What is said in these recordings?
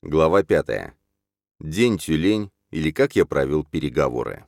Глава 5. День тюлень или как я провел переговоры.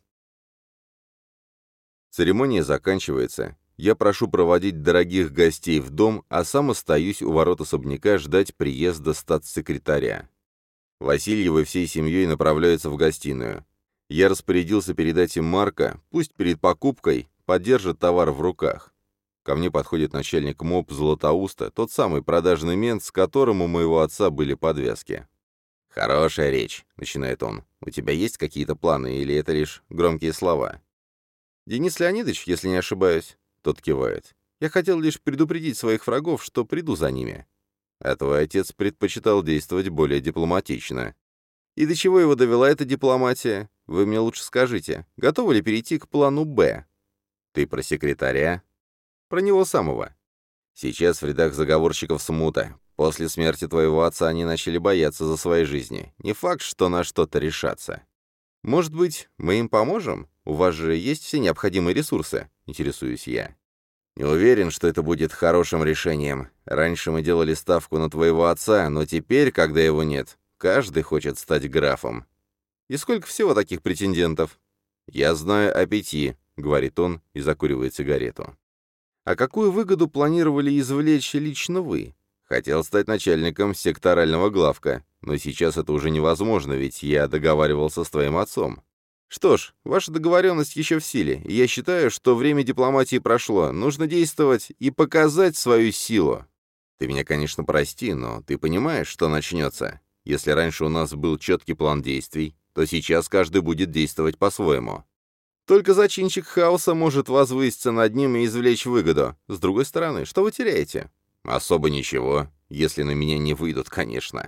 Церемония заканчивается. Я прошу проводить дорогих гостей в дом, а сам остаюсь у ворот особняка ждать приезда статс-секретаря. Васильевы всей семьей направляются в гостиную. Я распорядился передать им Марка, пусть перед покупкой подержит товар в руках. Ко мне подходит начальник МОП Златоуста, тот самый продажный мент, с которым у моего отца были подвязки. «Хорошая речь», — начинает он. «У тебя есть какие-то планы, или это лишь громкие слова?» «Денис Леонидович, если не ошибаюсь», — тот кивает. «Я хотел лишь предупредить своих врагов, что приду за ними». А твой отец предпочитал действовать более дипломатично. И до чего его довела эта дипломатия? Вы мне лучше скажите, готовы ли перейти к плану «Б»? Ты про секретаря? Про него самого. Сейчас в рядах заговорщиков смута. После смерти твоего отца они начали бояться за свои жизни. Не факт, что на что-то решатся. Может быть, мы им поможем? У вас же есть все необходимые ресурсы, интересуюсь я. Не уверен, что это будет хорошим решением. Раньше мы делали ставку на твоего отца, но теперь, когда его нет, каждый хочет стать графом. И сколько всего таких претендентов? Я знаю о 5, говорит он и закуривает сигарету. А какую выгоду планировали извлечь лично вы? Хотел стать начальником секторального главка, но сейчас это уже невозможно, ведь я договаривался с твоим отцом. Что ж, ваша договоренность еще в силе, и я считаю, что время дипломатии прошло, нужно действовать и показать свою силу. Ты меня, конечно, прости, но ты понимаешь, что начнется. Если раньше у нас был четкий план действий, то сейчас каждый будет действовать по-своему. Только зачинщик хаоса может возвыситься над ним и извлечь выгоду. С другой стороны, что вы теряете? Особо ничего, если на меня не выйдут, конечно.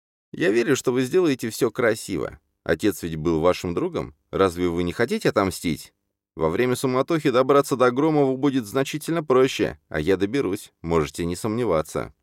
Я верю, что вы сделаете все красиво. Отец ведь был вашим другом? Разве вы не хотите отомстить? Во время суматохи добраться до Громова будет значительно проще, а я доберусь, можете не сомневаться.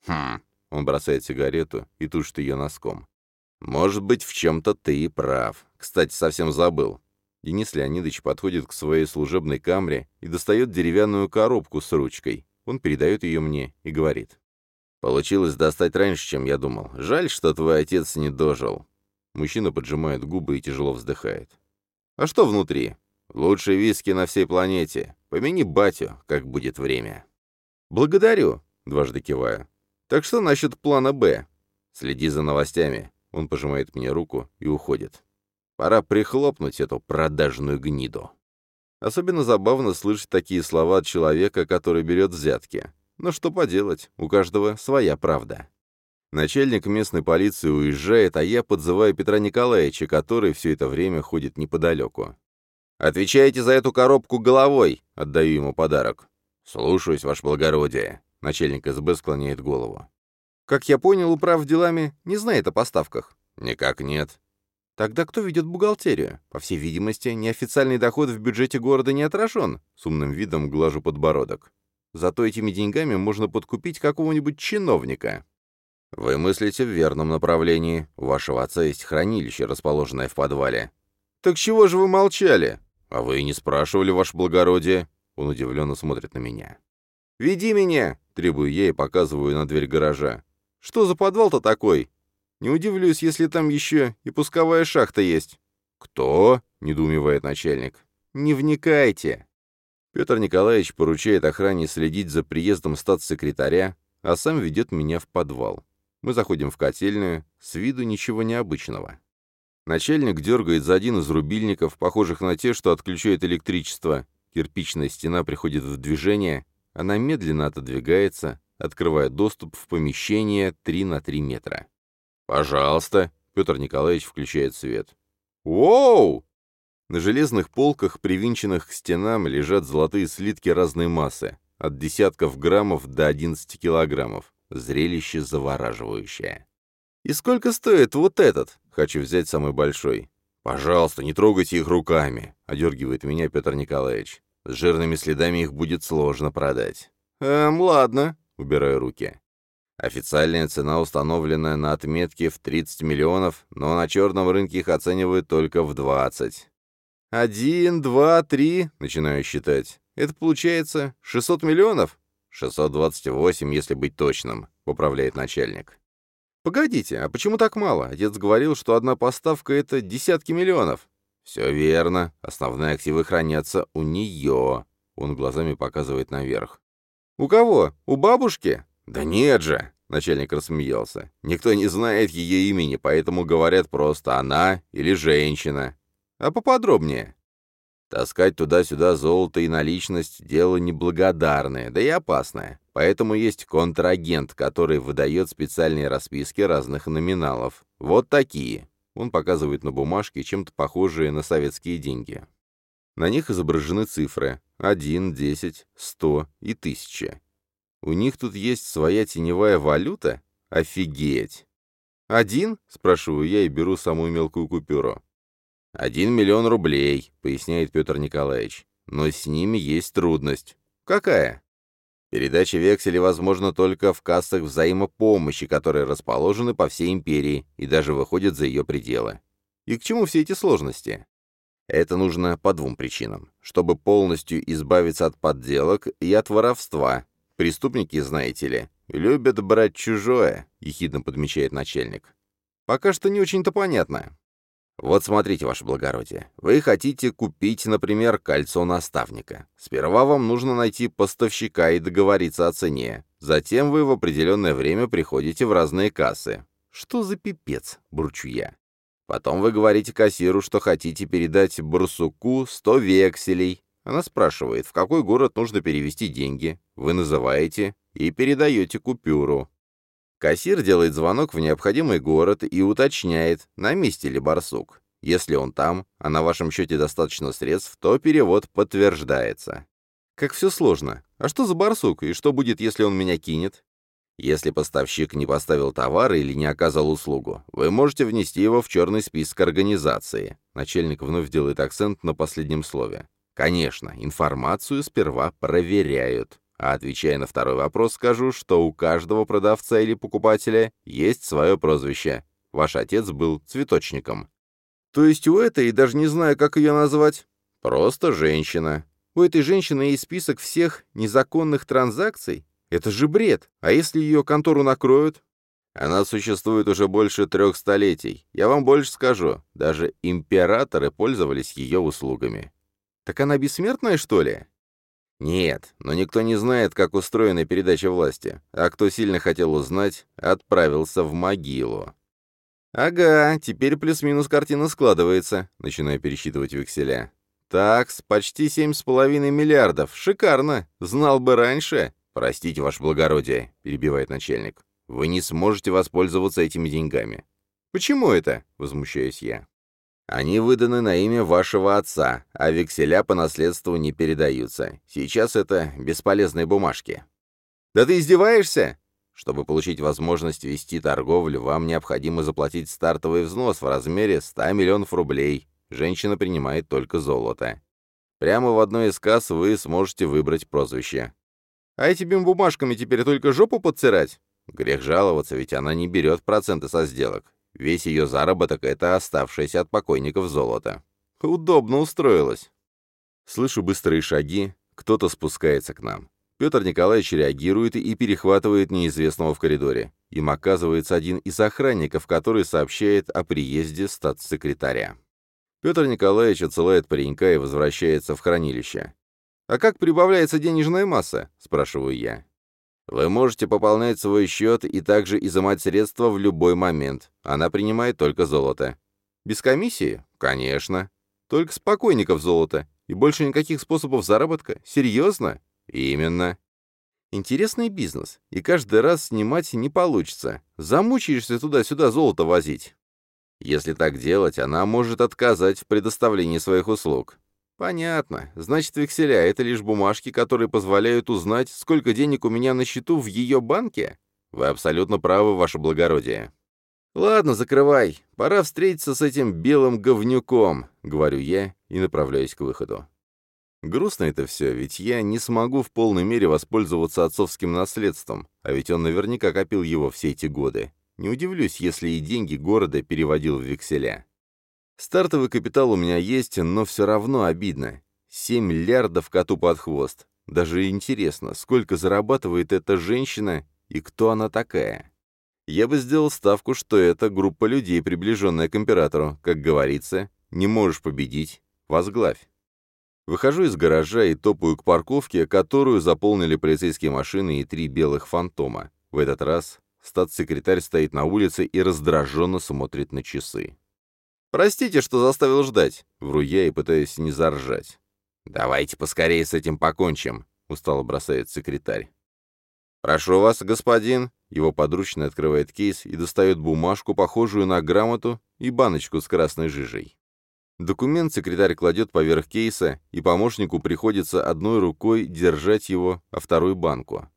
Он бросает сигарету и тушит ее носком. Может быть, в чем-то ты и прав. Кстати, совсем забыл. Денис Леонидович подходит к своей служебной камере и достает деревянную коробку с ручкой. Он передает ее мне и говорит. «Получилось достать раньше, чем я думал. Жаль, что твой отец не дожил». Мужчина поджимает губы и тяжело вздыхает. «А что внутри? Лучшие виски на всей планете. Помяни батю, как будет время». «Благодарю», — дважды киваю. «Так что насчет плана «Б»?» «Следи за новостями». Он пожимает мне руку и уходит. «Пора прихлопнуть эту продажную гниду». Особенно забавно слышать такие слова от человека, который берет взятки. Но что поделать, у каждого своя правда. Начальник местной полиции уезжает, а я подзываю Петра Николаевича, который все это время ходит неподалеку. «Отвечаете за эту коробку головой», — отдаю ему подарок. «Слушаюсь, ваше благородие», — начальник СБ склоняет голову. «Как я понял, управ делами не знает о поставках?» «Никак нет». «Тогда кто ведет бухгалтерию? По всей видимости, неофициальный доход в бюджете города не отражен», — с умным видом глажу подбородок. «Зато этими деньгами можно подкупить какого-нибудь чиновника». «Вы мыслите в верном направлении. У вашего отца есть хранилище, расположенное в подвале». «Так чего же вы молчали?» «А вы и не спрашивали, ваше благородие». Он удивленно смотрит на меня. «Веди меня!» — требую я и показываю на дверь гаража. «Что за подвал-то такой? Не удивлюсь, если там еще и пусковая шахта есть». «Кто?» — недоумевает начальник. «Не вникайте». Петр Николаевич поручает охране следить за приездом статс-секретаря, а сам ведет меня в подвал. Мы заходим в котельную, с виду ничего необычного. Начальник дергает за один из рубильников, похожих на те, что отключают электричество. Кирпичная стена приходит в движение, она медленно отодвигается, открывая доступ в помещение 3 на 3 метра. «Пожалуйста», — Петр Николаевич включает свет. «Воу!» На железных полках, привинченных к стенам, лежат золотые слитки разной массы, от десятков граммов до 11 килограммов. Зрелище завораживающее. «И сколько стоит вот этот?» Хочу взять самый большой. «Пожалуйста, не трогайте их руками», — одергивает меня Петр Николаевич. «С жирными следами их будет сложно продать». Ладно», — убираю руки. Официальная цена установлена на отметке в 30 миллионов, но на черном рынке их оценивают только в 20. 1, 2, 3, начинаю считать. Это получается 600 миллионов? 628, если быть точным, поправляет начальник. Погодите, а почему так мало? Отец говорил, что одна поставка — это десятки миллионов. Все верно. Основные активы хранятся у нее. Он глазами показывает наверх. У кого? У бабушки? Да нет же. Начальник рассмеялся. Никто не знает ее имени, поэтому говорят просто «она» или «женщина». А поподробнее. Таскать туда-сюда золото и наличность — дело неблагодарное, да и опасное. Поэтому есть контрагент, который выдает специальные расписки разных номиналов. Вот такие. Он показывает на бумажке, чем-то похожие на советские деньги. На них изображены цифры 1, 10, 100 и 1000. У них тут есть своя теневая валюта? Офигеть! «Один?» — спрашиваю я и беру самую мелкую купюру. 1 миллион рублей», — поясняет Петр Николаевич. «Но с ними есть трудность». «Какая?» «Передача векселей возможна только в кассах взаимопомощи, которые расположены по всей империи и даже выходят за ее пределы». «И к чему все эти сложности?» «Это нужно по двум причинам. Чтобы полностью избавиться от подделок и от воровства. Преступники, знаете ли, любят брать чужое», — ехидно подмечает начальник. «Пока что не очень-то понятно». Вот смотрите, ваше благородие, вы хотите купить, например, кольцо наставника. Сперва вам нужно найти поставщика и договориться о цене. Затем вы в определенное время приходите в разные кассы. Что за пипец, бурчу я. Потом вы говорите кассиру, что хотите передать барсуку 100 векселей. Она спрашивает, в какой город нужно перевести деньги. Вы называете и передаете купюру. Кассир делает звонок в необходимый город и уточняет, на месте ли барсук. Если он там, а на вашем счете достаточно средств, то перевод подтверждается. Как все сложно. А что за барсук, и что будет, если он меня кинет? Если поставщик не поставил товар или не оказал услугу, вы можете внести его в черный список организации. Начальник вновь делает акцент на последнем слове. Конечно, информацию сперва проверяют. А отвечая на второй вопрос, скажу, что у каждого продавца или покупателя есть свое прозвище. Ваш отец был цветочником. То есть у этой, даже не знаю, как ее назвать, просто женщина. У этой женщины есть список всех незаконных транзакций? Это же бред. А если ее контору накроют? Она существует уже больше 3 столетий. Я вам больше скажу. Даже императоры пользовались ее услугами. Так она бессмертная, что ли? Нет, но никто не знает, как устроена передача власти, а кто сильно хотел узнать, отправился в могилу. Ага, теперь плюс-минус картина складывается, начинаю пересчитывать векселя. Такс, почти 7,5 миллиардов, шикарно, знал бы раньше. Простите, ваше благородие, перебивает начальник, вы не сможете воспользоваться этими деньгами. Почему это? Возмущаюсь я. Они выданы на имя вашего отца, а векселя по наследству не передаются. Сейчас это бесполезные бумажки. Да ты издеваешься? Чтобы получить возможность вести торговлю, вам необходимо заплатить стартовый взнос в размере 100 миллионов рублей. Женщина принимает только золото. Прямо в одной из касс вы сможете выбрать прозвище. А этими бумажками теперь только жопу подтирать? Грех жаловаться, ведь она не берет проценты со сделок. Весь ее заработок — это оставшееся от покойников золото. Удобно устроилась. Слышу быстрые шаги, кто-то спускается к нам. Петр Николаевич реагирует и перехватывает неизвестного в коридоре. Им оказывается один из охранников, который сообщает о приезде статс-секретаря. Петр Николаевич отсылает паренька и возвращается в хранилище. «А как прибавляется денежная масса?» — спрашиваю я. Вы можете пополнять свой счет и также изымать средства в любой момент. Она принимает только золото. Без комиссии? Конечно. Только с покойников золото. И больше никаких способов заработка? Серьезно? Именно. Интересный бизнес. И каждый раз снимать не получится. Замучаешься туда-сюда золото возить. Если так делать, она может отказать в предоставлении своих услуг. Понятно. Значит, векселя — это лишь бумажки, которые позволяют узнать, сколько денег у меня на счету в ее банке? Вы абсолютно правы, ваше благородие. Ладно, закрывай. Пора встретиться с этим белым говнюком, говорю я и направляюсь к выходу. Грустно это все, ведь я не смогу в полной мере воспользоваться отцовским наследством, а ведь он наверняка копил его все эти годы. Не удивлюсь, если и деньги города переводил в векселя. Стартовый капитал у меня есть, но все равно обидно. 7 миллиардов коту под хвост. Даже интересно, сколько зарабатывает эта женщина и кто она такая. Я бы сделал ставку, что это группа людей, приближенная к императору. Как говорится, не можешь победить — возглавь. Выхожу из гаража и топаю к парковке, которую заполнили полицейские машины и 3 белых фантома. В этот раз статс-секретарь стоит на улице и раздраженно смотрит на часы. «Простите, что заставил ждать», — вру я и пытаюсь не заржать. «Давайте поскорее с этим покончим», — устало бросает секретарь. «Прошу вас, господин». Его подручный открывает кейс и достает бумажку, похожую на грамоту, и баночку с красной жижей. Документ секретарь кладет поверх кейса, и помощнику приходится одной рукой держать его, а второй — банку.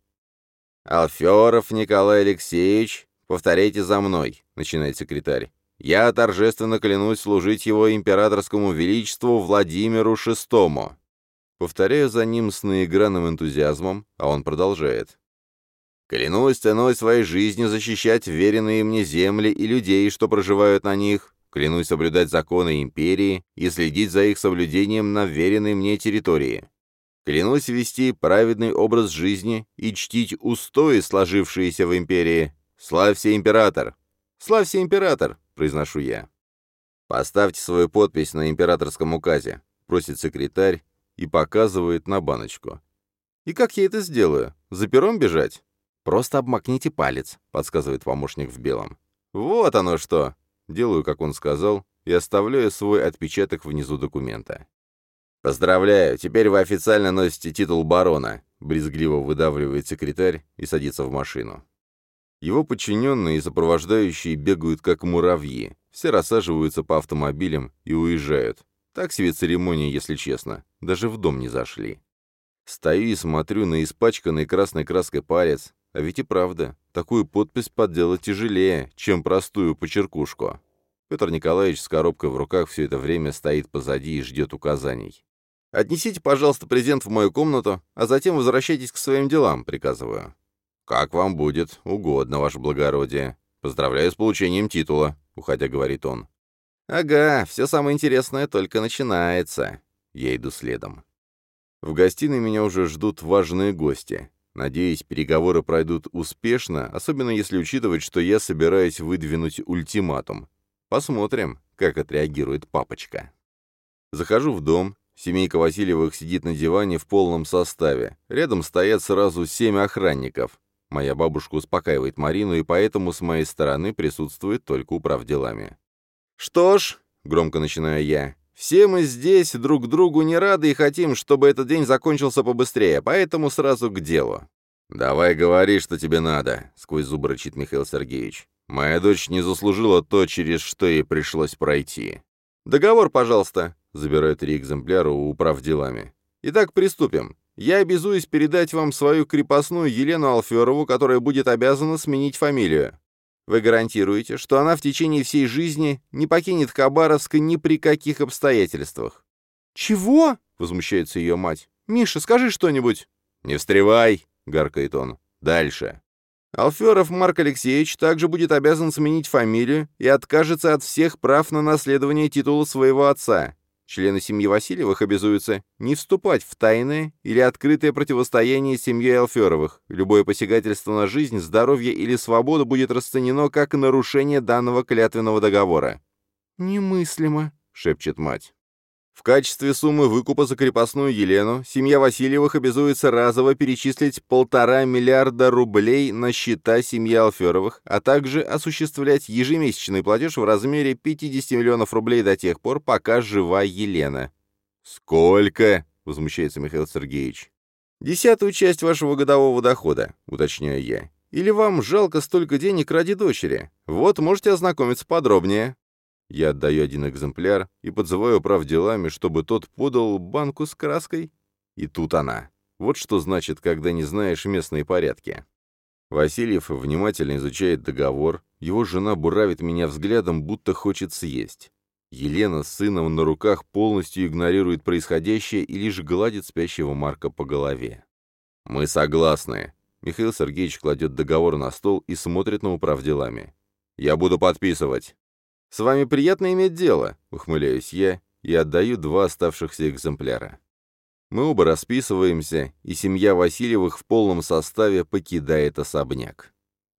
«Алферов Николай Алексеевич, повторяйте за мной», — начинает секретарь. «Я торжественно клянусь служить его императорскому величеству Владимиру VI». Повторяю за ним с наигранным энтузиазмом, а он продолжает. «Клянусь ценой своей жизни защищать веренные мне земли и людей, что проживают на них. Клянусь соблюдать законы империи и следить за их соблюдением на веренной мне территории. Клянусь вести праведный образ жизни и чтить устои, сложившиеся в империи. Славься, император!» «Славься, император!» — произношу я. «Поставьте свою подпись на императорском указе», — просит секретарь и показывает на баночку. «И как я это сделаю? За пером бежать?» «Просто обмакните палец», — подсказывает помощник в белом. «Вот оно что!» Делаю, как он сказал, и оставляю свой отпечаток внизу документа. «Поздравляю, теперь вы официально носите титул барона», — брезгливо выдавливает секретарь и садится в машину. Его подчиненные и сопровождающие бегают как муравьи, все рассаживаются по автомобилям и уезжают. Так себе церемония, если честно, даже в дом не зашли. Стою и смотрю на испачканный красной краской палец, а ведь и правда, такую подпись подделать тяжелее, чем простую почеркушку. Петр Николаевич с коробкой в руках все это время стоит позади и ждет указаний. «Отнесите, пожалуйста, презент в мою комнату, а затем возвращайтесь к своим делам», — приказываю. «Как вам будет угодно, ваше благородие. Поздравляю с получением титула», — уходя говорит он. «Ага, все самое интересное только начинается». Я иду следом. В гостиной меня уже ждут важные гости. Надеюсь, переговоры пройдут успешно, особенно если учитывать, что я собираюсь выдвинуть ультиматум. Посмотрим, как отреагирует папочка. Захожу в дом. Семейка Васильевых сидит на диване в полном составе. Рядом стоят сразу 7 охранников. Моя бабушка успокаивает Марину, и поэтому с моей стороны присутствует только управделами. «Что ж», — громко начинаю я, — «все мы здесь друг другу не рады и хотим, чтобы этот день закончился побыстрее, поэтому сразу к делу». «Давай говори, что тебе надо», — сквозь зубы рычит Михаил Сергеевич. «Моя дочь не заслужила то, через что ей пришлось пройти». «Договор, пожалуйста», — забираю 3 экземпляра у управделами. «Итак, приступим. Я обязуюсь передать вам свою крепостную Елену Алферову, которая будет обязана сменить фамилию. Вы гарантируете, что она в течение всей жизни не покинет Хабаровск ни при каких обстоятельствах». «Чего?» — возмущается ее мать. «Миша, скажи что-нибудь». «Не встревай», — гаркает он. «Дальше». Алферов Марк Алексеевич также будет обязан сменить фамилию и откажется от всех прав на наследование титула своего отца. Члены семьи Васильевых обязуются не вступать в тайное или открытое противостояние с семьей Алферовых. Любое посягательство на жизнь, здоровье или свободу будет расценено как нарушение данного клятвенного договора. «Немыслимо», — шепчет мать. В качестве суммы выкупа за крепостную Елену семья Васильевых обязуется разово перечислить 1,5 миллиарда рублей на счета семьи Алферовых, а также осуществлять ежемесячный платеж в размере 50 миллионов рублей до тех пор, пока жива Елена. «Сколько?» — возмущается Михаил Сергеевич. «10-ю часть вашего годового дохода», — уточняю я. «Или вам жалко столько денег ради дочери? Вот, можете ознакомиться подробнее». Я отдаю 1 экземпляр и подзываю управделами, чтобы тот подал банку с краской. И тут она. Вот что значит, когда не знаешь местные порядки. Васильев внимательно изучает договор. Его жена буравит меня взглядом, будто хочет съесть. Елена с сыном на руках полностью игнорирует происходящее и лишь гладит спящего Марка по голове. «Мы согласны». Михаил Сергеевич кладет договор на стол и смотрит на управделами. «Я буду подписывать». «С вами приятно иметь дело», — ухмыляюсь я и отдаю 2 оставшихся экземпляра. Мы оба расписываемся, и семья Васильевых в полном составе покидает особняк.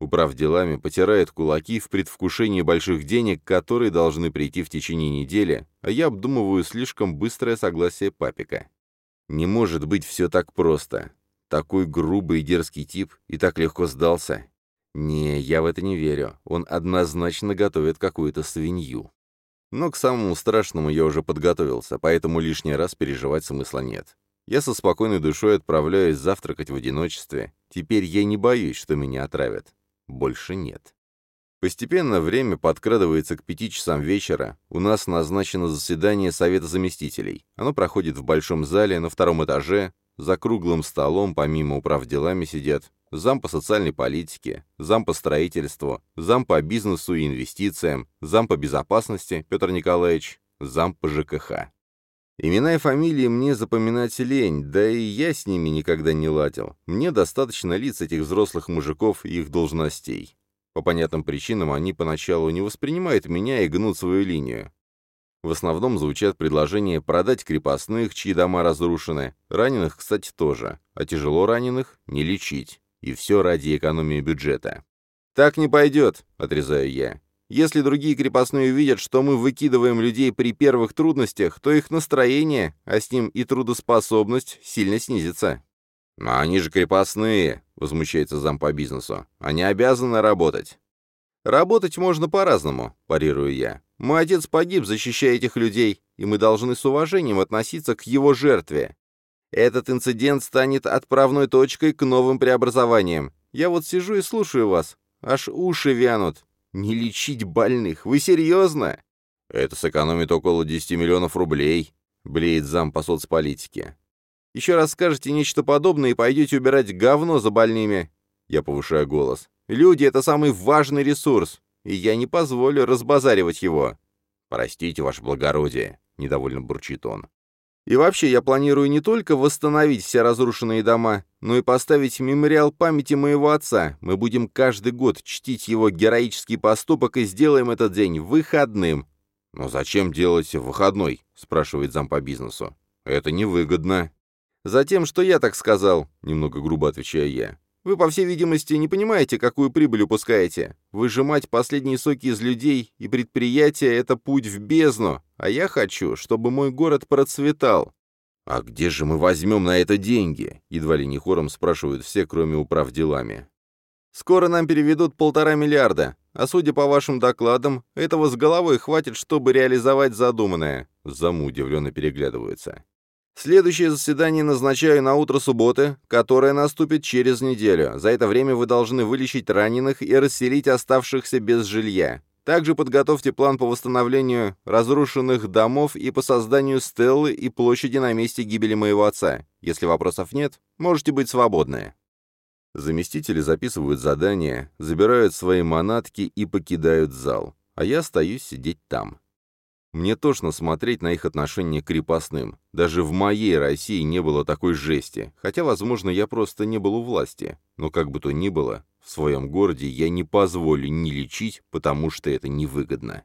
Управделами потирает кулаки в предвкушении больших денег, которые должны прийти в течение недели, а я обдумываю слишком быстрое согласие папика. Не может быть все так просто. Такой грубый и дерзкий тип и так легко сдался. Не, я в это не верю. Он однозначно готовит какую-то свинью. Но к самому страшному я уже подготовился, поэтому лишний раз переживать смысла нет. Я со спокойной душой отправляюсь завтракать в одиночестве. Теперь я не боюсь, что меня отравят. Больше нет. Постепенно время подкрадывается к 5 часам вечера. У нас назначено заседание Совета заместителей. Оно проходит в большом зале на 2-м этаже. За круглым столом, помимо управделами, сидят зам по социальной политике, зам по строительству, зам по бизнесу и инвестициям, зам по безопасности Петр Николаевич, зам по ЖКХ. Имена и фамилии мне запоминать лень, да и я с ними никогда не ладил. Мне достаточно лиц этих взрослых мужиков и их должностей. По понятным причинам они поначалу не воспринимают меня и гнут свою линию. В основном звучат предложения продать крепостных, чьи дома разрушены, раненых, кстати, тоже, а тяжело раненых не лечить. И все ради экономии бюджета. «Так не пойдет», — отрезаю я. «Если другие крепостные увидят, что мы выкидываем людей при первых трудностях, то их настроение, а с ним и трудоспособность, сильно снизится». «Но они же крепостные», — возмущается зам по бизнесу. «Они обязаны работать». «Работать можно по-разному», — парирую я. «Мой отец погиб, защищая этих людей, и мы должны с уважением относиться к его жертве. Этот инцидент станет отправной точкой к новым преобразованиям. Я вот сижу и слушаю вас. Аж уши вянут. Не лечить больных. Вы серьезно?» «Это сэкономит около 10 миллионов рублей», — блеет зам по соцполитике. «Еще раз скажете нечто подобное и пойдете убирать говно за больными». Я повышаю голос. «Люди — это самый важный ресурс, и я не позволю разбазаривать его». «Простите, ваше благородие», — недовольно бурчит он. «И вообще, я планирую не только восстановить все разрушенные дома, но и поставить мемориал памяти моего отца. Мы будем каждый год чтить его героический поступок и сделаем этот день выходным». «Но зачем делать выходной?» — спрашивает зам по бизнесу. «Это невыгодно». «Затем, что я так сказал», — немного грубо отвечаю я. «Вы, по всей видимости, не понимаете, какую прибыль упускаете. Выжимать последние соки из людей и предприятия — это путь в бездну, а я хочу, чтобы мой город процветал». «А где же мы возьмем на это деньги?» — едва ли не хором спрашивают все, кроме управделами. «Скоро нам переведут 1,5 миллиарда, а судя по вашим докладам, этого с головой хватит, чтобы реализовать задуманное». Замы удивленно переглядываются. «Следующее заседание назначаю на утро субботы, которое наступит через неделю. За это время вы должны вылечить раненых и расселить оставшихся без жилья. Также подготовьте план по восстановлению разрушенных домов и по созданию стелы и площади на месте гибели моего отца. Если вопросов нет, можете быть свободны». Заместители записывают задания, забирают свои манатки и покидают зал, а я остаюсь сидеть там. Мне тошно смотреть на их отношение к крепостным. Даже в моей России не было такой жести, хотя, возможно, я просто не был у власти. Но как бы то ни было, в своем городе я не позволю не лечить, потому что это невыгодно.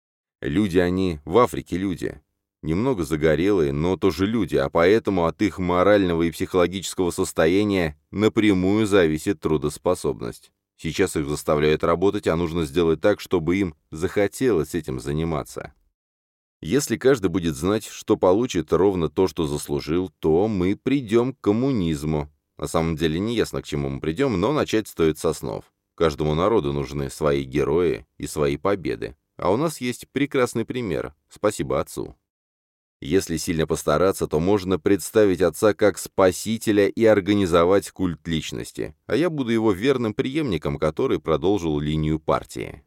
Люди они, в Африке люди. Немного загорелые, но тоже люди, а поэтому от их морального и психологического состояния напрямую зависит трудоспособность. Сейчас их заставляют работать, а нужно сделать так, чтобы им захотелось этим заниматься. Если каждый будет знать, что получит ровно то, что заслужил, то мы придем к коммунизму. На самом деле не ясно, к чему мы придем, но начать стоит с основ. Каждому народу нужны свои герои и свои победы. А у нас есть прекрасный пример. Спасибо отцу. Если сильно постараться, то можно представить отца как спасителя и организовать культ личности. А я буду его верным преемником, который продолжил линию партии.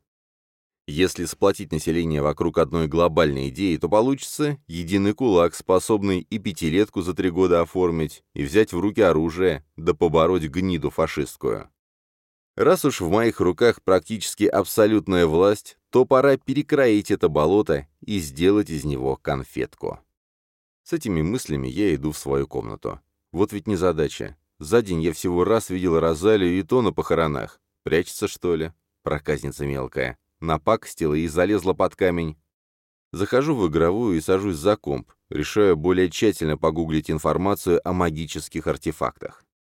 Если сплотить население вокруг одной глобальной идеи, то получится единый кулак, способный и 5-летку за 3 года оформить, и взять в руки оружие, да побороть гниду фашистскую. Раз уж в моих руках практически абсолютная власть, то пора перекроить это болото и сделать из него конфетку. С этими мыслями я иду в свою комнату. Вот ведь незадача. За день я всего раз видел Розалию, и то на похоронах. Прячется, что ли? Проказница мелкая. Напакостила и залезла под камень. Захожу в игровую и сажусь за комп, решаю более тщательно погуглить информацию о магических артефактах.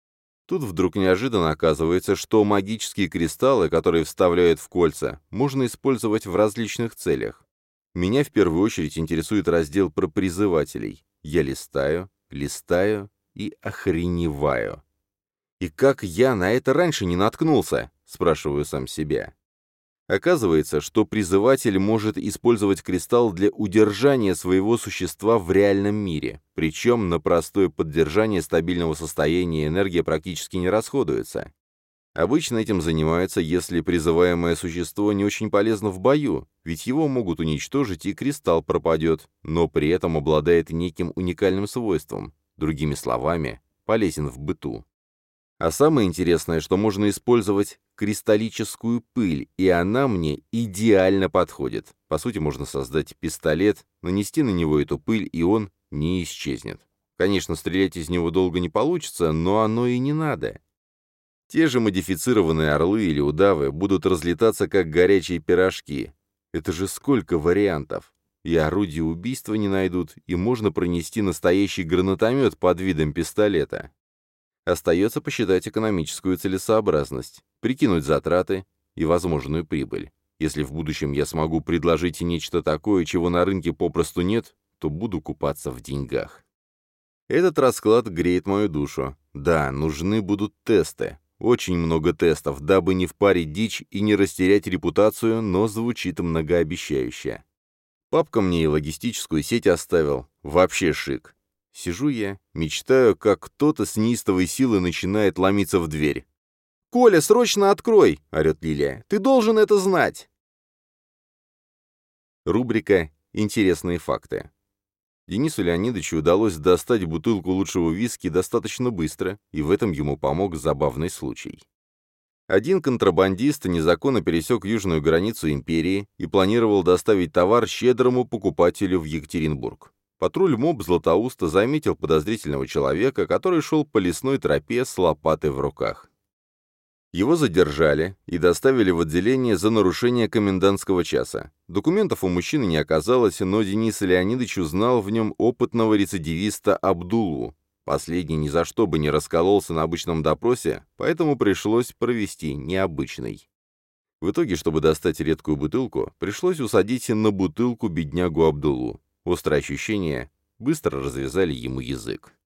Тут вдруг неожиданно оказывается, что магические кристаллы, которые вставляют в кольца, можно использовать в различных целях. Меня в первую очередь интересует раздел про призывателей. Я листаю, листаю и охреневаю. «И как я на это раньше не наткнулся?» – спрашиваю сам себя. Оказывается, что призыватель может использовать кристалл для удержания своего существа в реальном мире, причем на простое поддержание стабильного состояния энергия практически не расходуется. Обычно этим занимаются, если призываемое существо не очень полезно в бою, ведь его могут уничтожить и кристалл пропадет, но при этом обладает неким уникальным свойством, другими словами, полезен в быту. А самое интересное, что можно использовать кристаллическую пыль, и она мне идеально подходит. По сути, можно создать пистолет, нанести на него эту пыль, и он не исчезнет. Конечно, стрелять из него долго не получится, но оно и не надо. Те же модифицированные орлы или удавы будут разлетаться, как горячие пирожки. Это же сколько вариантов! И орудия убийства не найдут, и можно пронести настоящий гранатомет под видом пистолета. Остается посчитать экономическую целесообразность, прикинуть затраты и возможную прибыль. Если в будущем я смогу предложить нечто такое, чего на рынке попросту нет, то буду купаться в деньгах. Этот расклад греет мою душу. Да, нужны будут тесты. Очень много тестов, дабы не впарить дичь и не растерять репутацию, но звучит многообещающе. Папка мне и логистическую сеть оставил. Вообще шик. Сижу я, мечтаю, как кто-то с неистовой силой начинает ломиться в дверь. «Коля, срочно открой!» — орет Лилия. «Ты должен это знать!» Рубрика «Интересные факты». Денису Леонидовичу удалось достать бутылку лучшего виски достаточно быстро, и в этом ему помог забавный случай. Один контрабандист незаконно пересек южную границу империи и планировал доставить товар щедрому покупателю в Екатеринбург. Патруль МОБ Златоуста заметил подозрительного человека, который шел по лесной тропе с лопатой в руках. Его задержали и доставили в отделение за нарушение комендантского часа. Документов у мужчины не оказалось, но Денис Леонидович узнал в нем опытного рецидивиста Абдулу. Последний ни за что бы не раскололся на обычном допросе, поэтому пришлось провести необычный. В итоге, чтобы достать редкую бутылку, пришлось усадить на бутылку беднягу Абдулу. Острые ощущения быстро развязали ему язык.